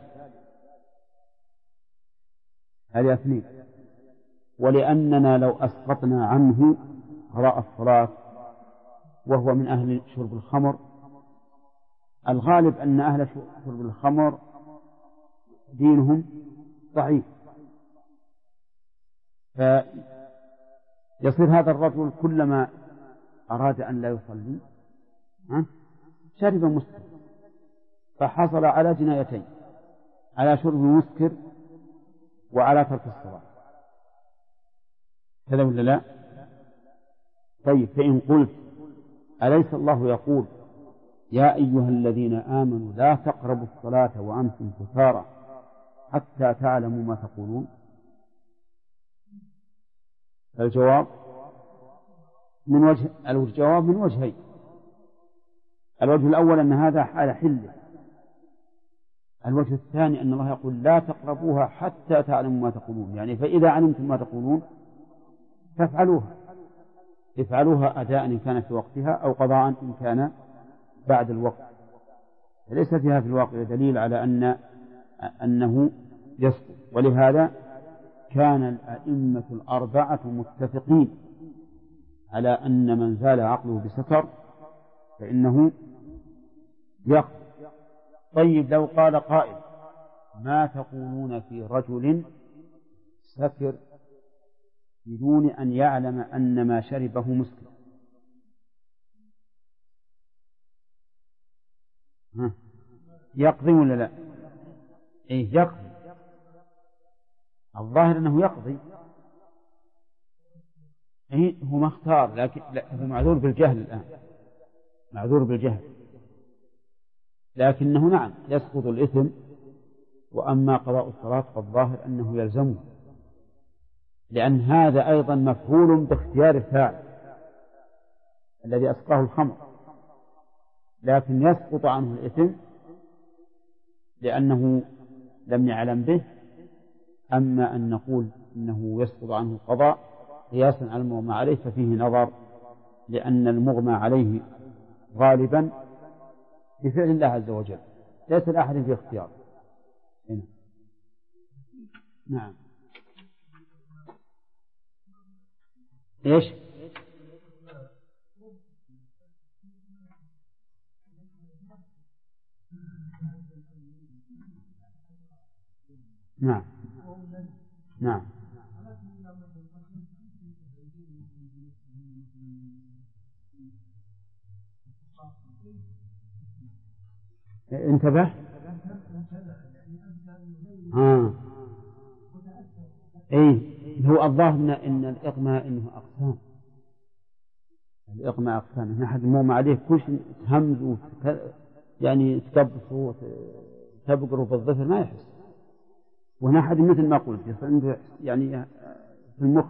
هذا اثنين، ولأننا لو أسقطنا عنه قضاء الصلاة وهو من أهل شرب الخمر، الغالب أن أهل شرب الخمر دينهم ضعيف، فيصير هذا الرجل كلما أراد أن لا يصلي شرب مسكر، فحصل على جنايتين، على شرب مسكر وعلى ترك الصلاة، كذا ولا لا؟ طيب، فإن قلت أليس الله يقول يا أيها الذين آمنوا لا تقربوا الصلاة وأنتم سكارى حتى تعلموا ما تقولون؟ الجواب من وجهين. الوجه الأول أن هذا حال حله، الوجه الثاني أن الله يقول لا تقربوها حتى تعلموا ما تقولون، يعني فإذا علمتم ما تقولون افعلوها أداء إن كان في وقتها أو قضاء إن كان بعد الوقت. ليس فيها في الواقع دليل على أنه يسقط. ولهذا كان الأئمة الأربعة متفقين على أن من زال عقله بسكر فإنه يقضي. طيب لو قال قائل ما تقولون في رجل سكر بدون أن يعلم أن ما شربه مسكر؟ يقضي ولا لا؟ إيه يقضي. الظاهر أنه يقضي. إيه هو ما اختار، لكن هو معذور بالجهل الآن، معذور بالجهل، لكنه نعم يسقط الإثم. وأما قضاء الصلاة فالظاهر أنه يلزمه، لأن هذا أيضا مفعول باختيار الفاعل الذي أسقاه الخمر، لكن يسقط عنه الإثم لأنه لم يعلم به. أما أن نقول إنه يسقط عنه القضاء قياسا على المغمى عليه ففيه نظر، لأن المغمى عليه غالبا بفعل الله عز وجل، ليس لأحد في اختيار. هنا. نعم. إيش؟ نعم نعم. انتبه. اي هو الظاهر ان الاغماء انه اقسام، الاغماء اقسام. ان احد المغمى عليه كل شيء تهمز يعني تكبس وتبقر في الظفر ما يحس، وهنا احد مثل ما قلت عنده يعني في المخ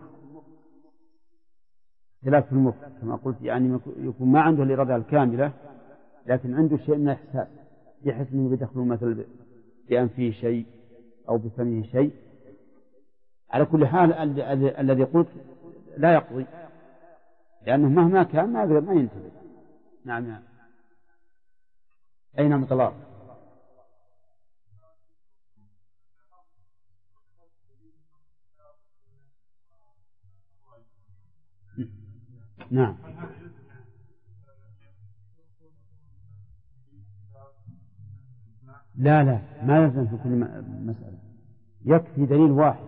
خلاف في المخ كما قلت، يعني يكون ما عنده الإرادة الكاملة لكن عنده شيء من الإحساس، يحس أنه بيدخل مثل بأنفه شيء أو بفمه شيء. على كل حال الذي قلت لا يقضي، لأنه مهما كان ما ينتبه. نعم. أين مطلع؟ نعم. لا ما لازم في كل مسألة، يكفي دليل واحد.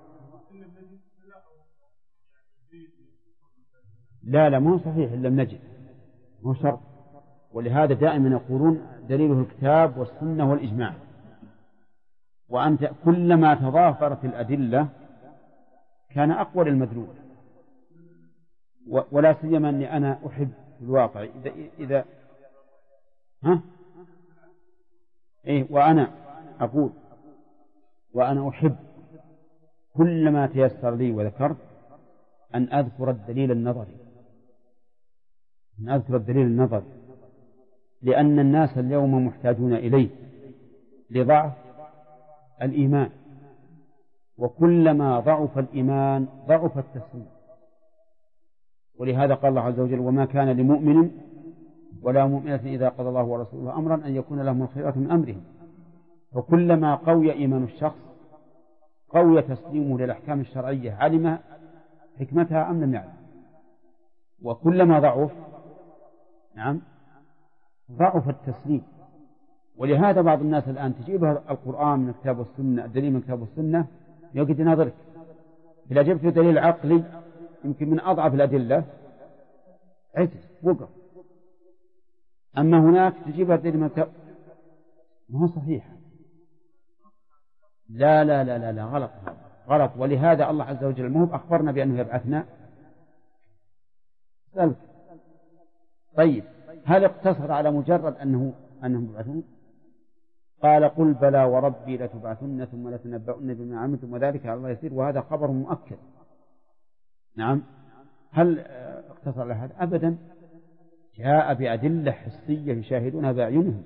لا مو صحيح إلا لم نجد، مو شرط. ولهذا دائما يقولون دليله الكتاب والسنة والإجماع. وأنت كلما تضافرت الأدلة كان أقوى المدلول. ولا سيما أني أنا أحب في الواقع إذا وأنا أقول وأنا أحب كلما تيسر لي وذكرت أن أذكر الدليل النظري، لأن الناس اليوم محتاجون إليه لضعف الإيمان، وكلما ضعف الإيمان ضعف التسليم. ولهذا قال الله عز وجل وما كان لمؤمن ولا مؤمنة إذا قضى الله ورسوله أمرا أن يكون لهم الخيرة من أمرهم. فكلما قوي إيمان الشخص قوي تسليمه للأحكام الشرعية، علم حكمتها أم لم يعلم. وكلما ضعف التسليم. ولهذا بعض الناس الآن تجيبها القرآن من الكتاب والسنة، الدليل من الكتاب والسنة، يجد يناظرك. إذا جبت دليل عقلي يمكن من أضعف الأدلة عجز وقف. أما هناك تجيبها دليل من الكتاب ما هو صحيح. لا غلط. ولهذا الله عز وجل المهب أخبرنا بأنه يبعثنا. طيب هل اقتصر على مجرد أنهم يبعثون؟ قال قل بلى وربي لتبعثن ثم لتنبؤن بما عملتم وذلك على الله يسير، وهذا خبر مؤكد. نعم. هل اقتصر على هذا؟ أبدا، جاء بأدلة حسية يشاهدونها بأعينهم.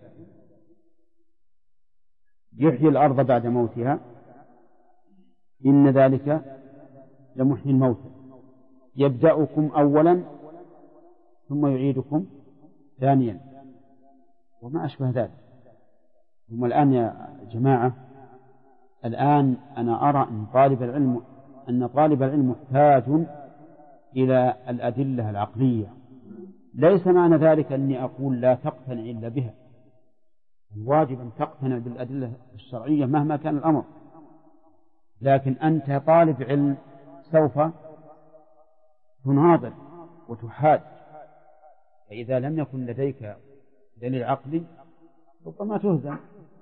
يحيي الأرض بعد موتها إن ذلك لمحيي الموتى، يبدأكم أولا ثم يعيدكم ثانيا وما أشبه ذلك. ثم الآن يا جماعة الآن أنا أرى أن طالب العلم محتاج إلى الأدلة العقلية. ليس معنى ذلك أني أقول لا تقتنع إلا بها، الواجب أن تقتنع بالأدلة الشرعية مهما كان الأمر، لكن أنت طالب علم سوف تناظر وتحاج، فإذا لم يكن لديك دليل عقلي ربما تهزم.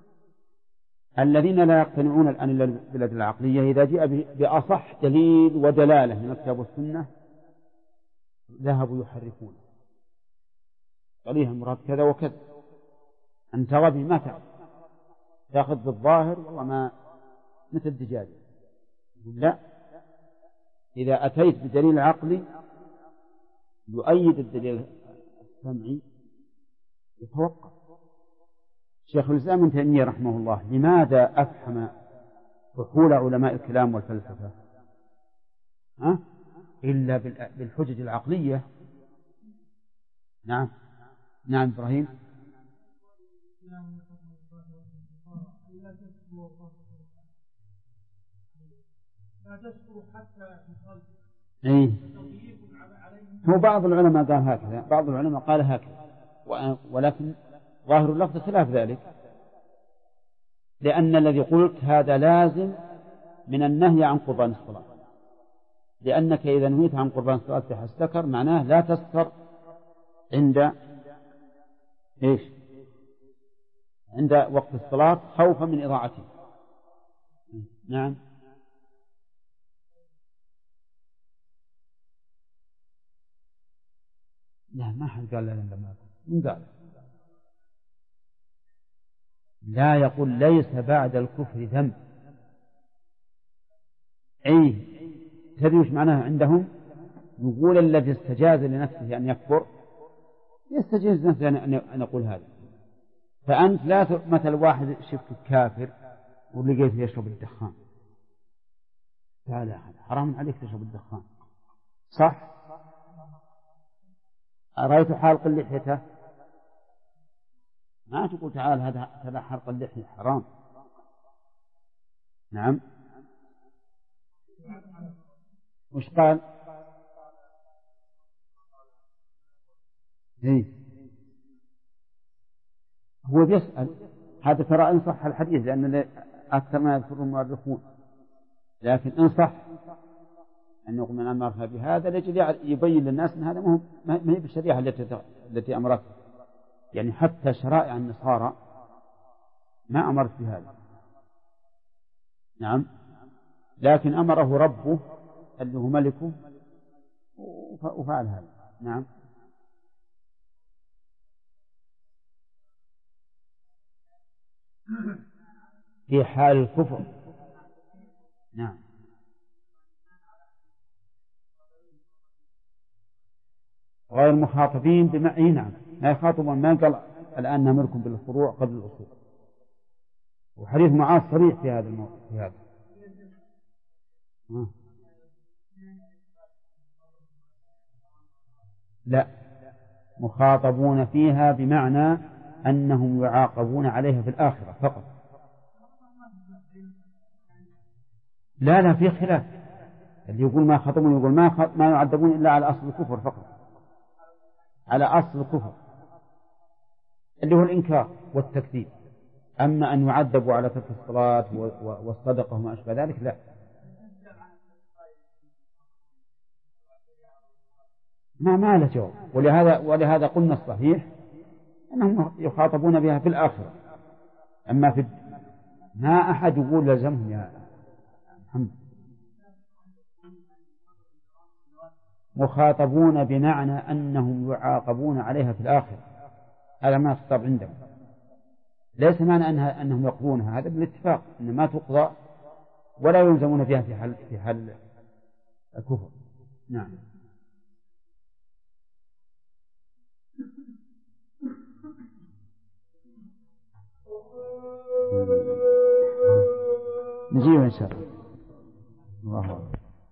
الذين لا يقتنعون الآن بالأدلة العقلية إذا جاء بأصح دليل ودلالة من الكتاب والسنة ذهبوا يحرفون، عليها المراد كذا وكذا، أنت غبي ما تعرف، تأخذ بالظاهر والله ما مثل الدجاج. لا، إذا أتيت بدليل عقلي يؤيد الدليل السمعي يتوقف. شيخ الإسلام ابن تيمية رحمه الله لماذا أفهم فحول علماء الكلام والفلسفة إلا بالحجج العقلية؟ نعم إبراهيم. إيه؟ هو بعض العلماء قال هكذا، بعض العلماء قال هكذا، ولكن ظاهر اللفظ خلاف ذلك، لأن الذي قلت هذا لازم من النهي عن قربان الصلاة، لأنك إذا نهيت عن قربان الصلاة في السكر معناه لا تسكر عند إيش؟ عند وقت الصلاة خوفا من إضاعته. نعم. لا، ما حد قال لنا لما من قال لا، يقول ليس بعد الكفر ذنب. أي تدري وش معناه عندهم؟ يقول الذي استجاز لنفسه أن يكفر يستجيز نفسه أن يقول هذا. فأنت لا مثل واحد شفت كافر ولقيت يشرب الدخان، لا حرام عليك تشرب الدخان، صح؟ أرأيت حالق اللحية ما تقول تعال هذا حلق اللحية حرام. نعم. وش قال؟ هو بيسأل هذا ترى إن صح الحديث، لأن أكثر ما يذكر المؤرخون، لكن إن صح أن يقول من أمرها بهذا لجل يبين للناس أن هذا ما هي بالشريعة التي أمرت، يعني حتى شرائع النصارى ما أمرت بهذا. نعم. لكن أمره ربه اللي هو ملكه وفعل هذا. نعم. في حال الكفر. نعم. غير مخاطبين بما نعم لا يخاطبون، ما قال الآن نأمركم بالفروع قبل الأصول، وحديث معاذ صريح في هذا الموضوع في هذا. لا، مخاطبون فيها بمعنى أنهم يعاقبون عليها في الآخرة فقط. لا في خلاف، اللي يقول ما خاطبون يقول ما يعذبون إلا على أصل الكفر فقط، على أصل الكفر اللي هو الإنكار والتكذيب. أما أن يعذبوا على ترك الصلاة والصدقة وما أشبه ذلك لا. ما له جواب، ولهذا قلنا الصحيح أنهم يخاطبون بها في الآخرة. أما في ما أحد يقول لزمهم يا محمد. مخاطبون بمعنى أنهم يعاقبون عليها في الآخرة، هذا ما يخطب عندهم، ليس معنى أنهم يقضونها، هذا بالاتفاق أن ما تقضى ولا يلزمون بها في حال الكفر. نعم. نجيب إن شاء الله.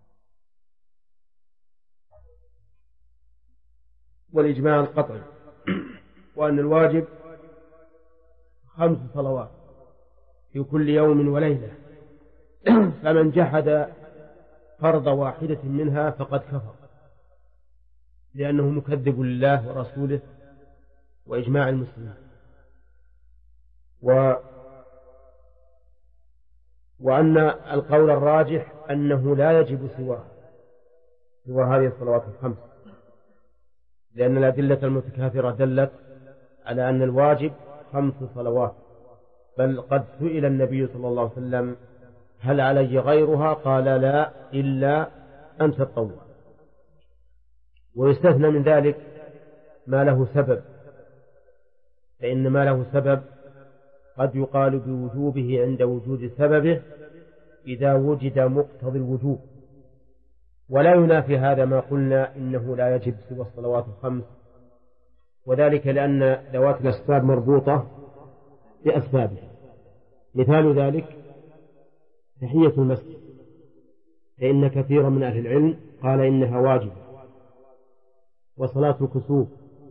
والإجماع القطعي، وأن الواجب 5 صلوات في كل يوم وليلة فمن جحد فرض واحدة منها فقد كفر، لأنه مكذب لله ورسوله وإجماع المسلمين. وأن القول الراجح أنه لا يجب سوى هذه الصلوات الخمس، لأن الأدلة المتكاثرة دلت على أن الواجب 5 صلوات، بل قد سئل النبي صلى الله عليه وسلم هل علي غيرها؟ قال لا، إلا أن تطوع. ويستثنى من ذلك ما له سبب، فإن ما له سبب قد يقال بوجوبه عند وجود سببه إذا وجد مقتضي الوجوب، ولا ينافي هذا ما قلنا إنه لا يجب سوى الصلوات الخمس، وذلك لأن ذوات الأسباب مربوطة بأسبابها. مثال ذلك تحية المسجد، فإن كثيرا من أهل العلم قال إنها واجبة، وصلاة الكسوف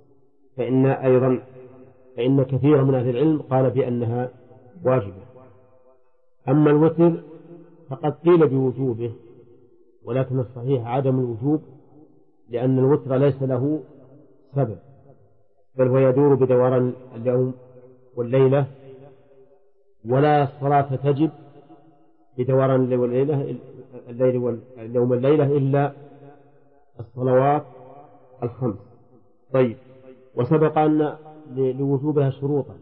فإن كثيرا من أهل العلم قال بأنها واجبة. أما الوتر فقد قيل بوجوبه، ولكن الصحيح عدم الوجوب، لأن الوتر ليس له سبب، بل هو يدور بدوران اليوم والليلة، ولا الصلاة تجب بدوران اليوم والليلة إلا الصلوات الخمس. طيب، وسبق أن لوجوبها شروطا: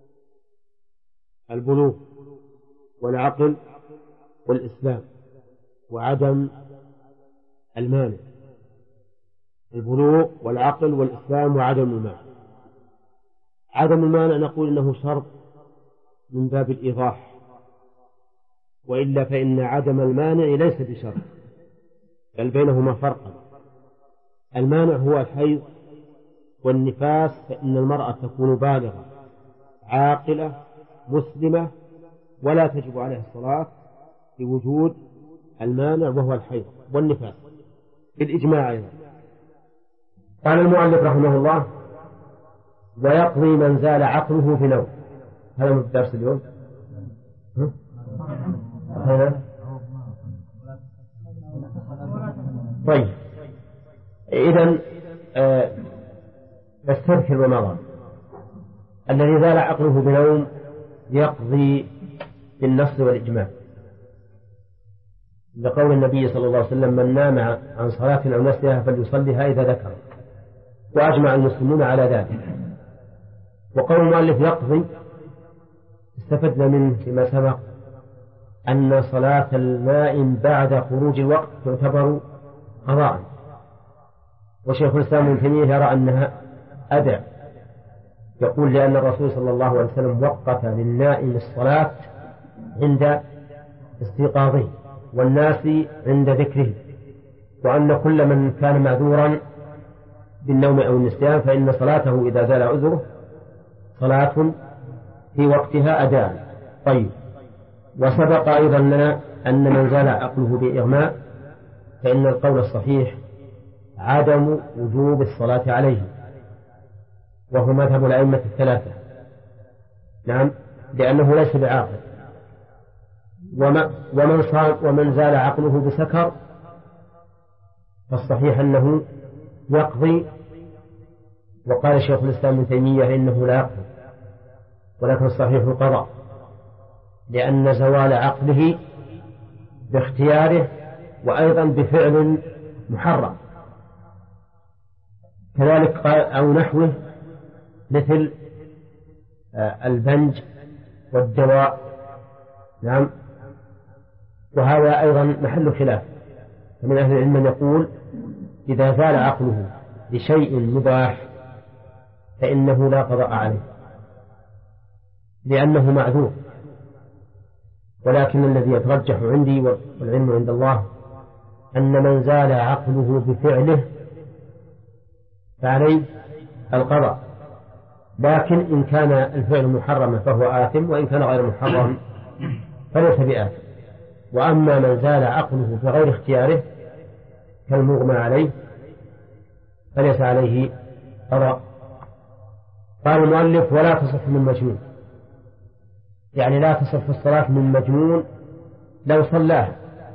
البلوغ والعقل والإسلام وعدم المانع. البلوغ والعقل والإسلام وعدم المانع. عدم المانع نقول إنه شرط من باب الإيضاح، وإلا فإن عدم المانع ليس بشرط، بل بينهما فرقا. المانع هو الحيض والنفاس، فإن المرأة تكون بالغة عاقلة مسلمة ولا تجب عليها الصلاة لوجود المانع وهو الحيض والنفاس بالإجماع أيضا. قال المؤلف رحمه الله: ويقضي من زال عقله في نوم. هذا من الدرس اليوم. طيب، إذن نستذكر ومضى. الذي زال عقله بنوم يقضي بالنص والإجماع، لقول النبي صلى الله عليه وسلم: من نام عن صلاة أو نسيها فليصليها إذا ذكر، وأجمع المسلمون على ذلك. وقول المؤلف يقضي استفدنا منه فيما سبق أن صلاة النائم بعد خروج الوقت تعتبر قضاء، وشيخ الإسلام ابن تيمية يرى أنها أداء، يقول: لأن الرسول صلى الله عليه وسلم وقت للنائم الصلاة عند استيقاظه والناس عند ذكره، وأن كل من كان معذورا بالنوم أو النسيان فإن صلاته إذا زال عذره صلاة في وقتها أداء. طيب، وسبق أيضا لنا أن من زال عقله بإغماء فإن القول الصحيح عدم وجوب الصلاة عليه، وهو مذهب الأئمة الثلاثة. نعم، لأنه ليس بعاقل. ومن زال عقله بسكر فالصحيح أنه يقضي، وقال شيخ الإسلام ابن تيمية إنه لا يقضي، ولكن الصحيح القضاء، لأن زوال عقله باختياره وأيضا بفعل محرم. كذلك قال أو نحوه مثل البنج والدواء. نعم، وهذا أيضا محل خلاف، فمن أهل العلم من يقول إذا زال عقله لشيء مباح فإنه لا قضاء عليه لأنه معذور، ولكن الذي يترجح عندي والعلم عند الله أن من زال عقله بفعله فعليه القضاء، لكن إن كان الفعل محرما فهو آثم، وإن كان غير محرم فليس بآثم. وأما من زال عقله بغير اختياره كالمغمى عليه فليس عليه قضاء. قال المؤلف: ولا تصح من مجنون، يعني لا تصح الصلاة من مجنون لو صلاه.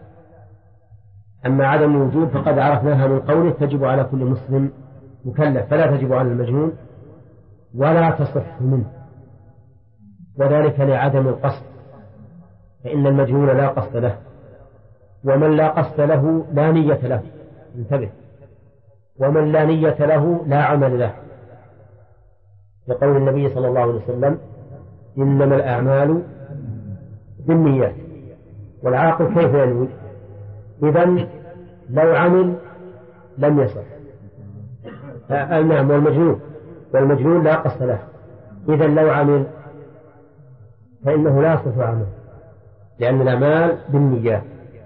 أما عدم الوجوب فقد عرفناها من قوله تجب على كل مسلم مكلف، فلا تجب على المجنون ولا تصح منه، وذلك لعدم القصد، فإن المجنون لا قصد له، ومن لا قصد له لا نية له، انتبه، ومن لا نية له لا عمل له، لقول النبي صلى الله عليه وسلم إنما الأعمال بالنيات، والعاقل كيف ينوي؟ إذن لو عمل لم يصح. نعم، والمجنون لا قصد له، إذن لو عمل فإنه لا يصح عمل، لأن الأعمال بالنيات.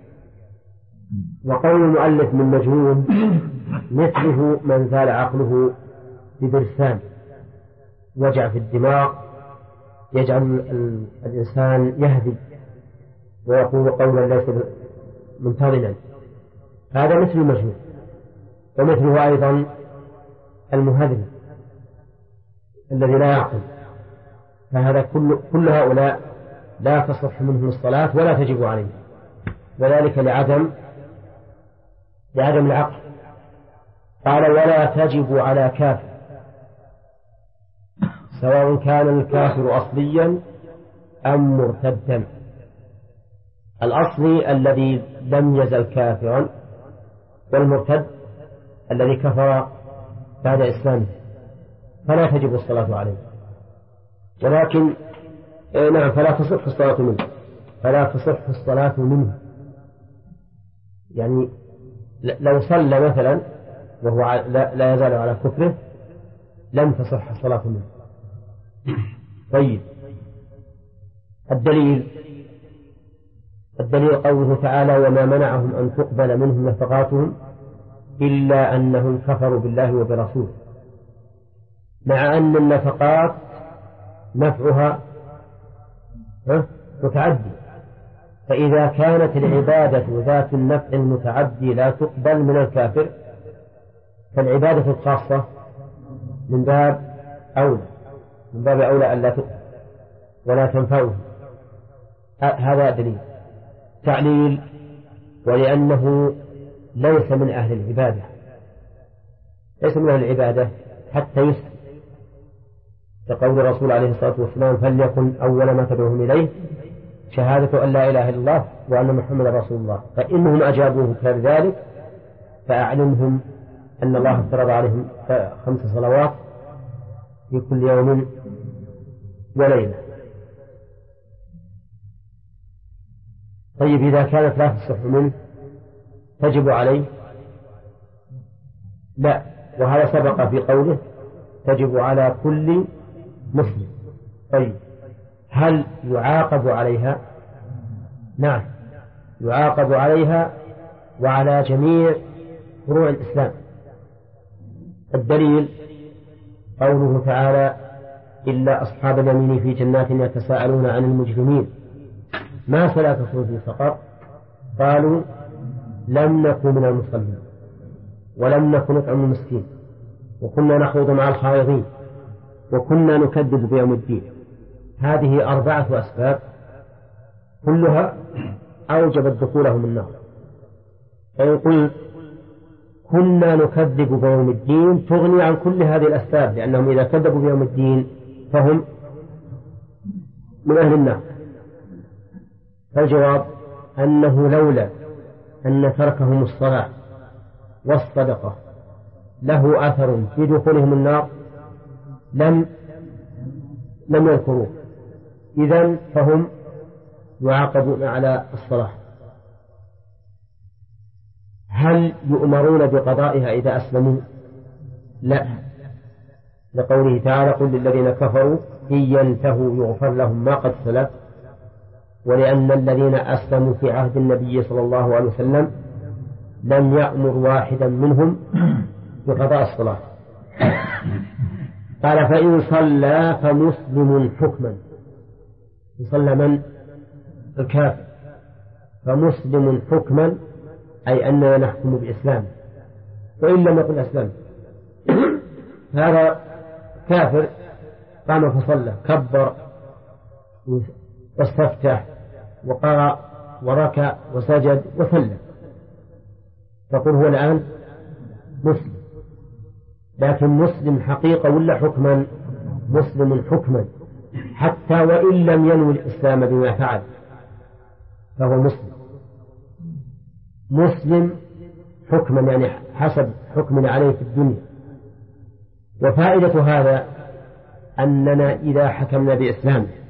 وقول المؤلف من مجنون مثله من زال عقله ببرسان، وجع في الدماغ يجعل الإنسان يهدي ويقول قولا ليس منتظما، هذا مثل المجنون. ومثله أيضا المهذب الذي لا يعقل، فهذا كل هؤلاء لا تصح منهم الصلاة ولا تجب عليه، وذلك لعدم العقل. قال ولا تجب على كافر سواء كان الكافر أصليا أم مرتدا. الأصلي الذي لم يزل كافرا، والمرتد الذي كفر بعد إسلامه، فلا تجب الصلاة عليه، ولكن نعم فلا تصح الصلاة منه. يعني لو صلى مثلا وهو لا يزال على كفره لم تصح الصلاة منه. طيب، الدليل قوله تعالى وما منعهم أن تقبل منهم نفقاتهم إلا أنهم كفروا بالله وبرسوله، مع أن النفقات نفعها متعدي، فإذا كانت العبادة ذات النفع المتعدي لا تقبل من الكافر، فالعبادة الخاصة من باب أولى ألا تقبل ولا تنفعه. هذا دليل. تعليل ولأنه ليس من أهل العبادة حتى يسلم، كقول الرسول عليه الصلاة والسلام فليكن أول ما تدعوهم إليه شهادة أن لا إله إلا الله وأن محمد رسول الله، فإنهم أجابوه كذلك فأعلمهم أن الله افترض عليهم 5 صلوات في كل يوم وليلة. طيب، إذا كانت لا تصح منه تجب عليه؟ لا، وهذا سبق في قوله تجب على كل مسلم. طيب، هل يعاقب عليها؟ نعم، يعاقب عليها وعلى جميع فروع الإسلام. الدليل قوله تعالى إلا أصحاب اليمين في جنات يتساءلون عن المجرمين ما سلككم في سقر قالوا لم نكن من المصلين ولم نكن نطعم المسكين وكنا نخوض مع الخائضين وكنا نكذب بيوم الدين. هذه 4 أسباب كلها أوجبت دخولهم النار. فإن قلت كنا نكذب بيوم الدين تغني عن كل هذه الأسباب، لأنهم إذا كذبوا بيوم الدين فهم من أهل النار. فالجواب أنه لولا أن تركهم الصلاة والصدقة له أثر في دخولهم النار لم يذكروه، إذن فهم يعاقبون على الصلاة. هل يؤمرون بقضائها إذا أسلموا؟ لا، لقوله تعالى قل للذين كفروا إن ينتهوا يغفر لهم ما قد سلف، ولأن الذين أسلموا في عهد النبي صلى الله عليه وسلم لم يأمر واحدا منهم بقضاء الصلاة. قال فإن صلى فمسلم حكما، صلى من؟ الكافر، فمسلم حكما أي أننا نحكم بإسلام، وإن لم يكن أسلم. هذا كافر قام فصلى كبر واستفتح وقرأ وركع وسجد وسلم، تقول هو الآن مسلم. لكن مسلم حقيقة ولا حكما؟ مسلم حكما، حتى وإن لم ينوي الإسلام بما فعل فهو مسلم. مسلم حكما يعني حسب حكمنا عليه في الدنيا. وفائدة هذا أننا إذا حكمنا بإسلامه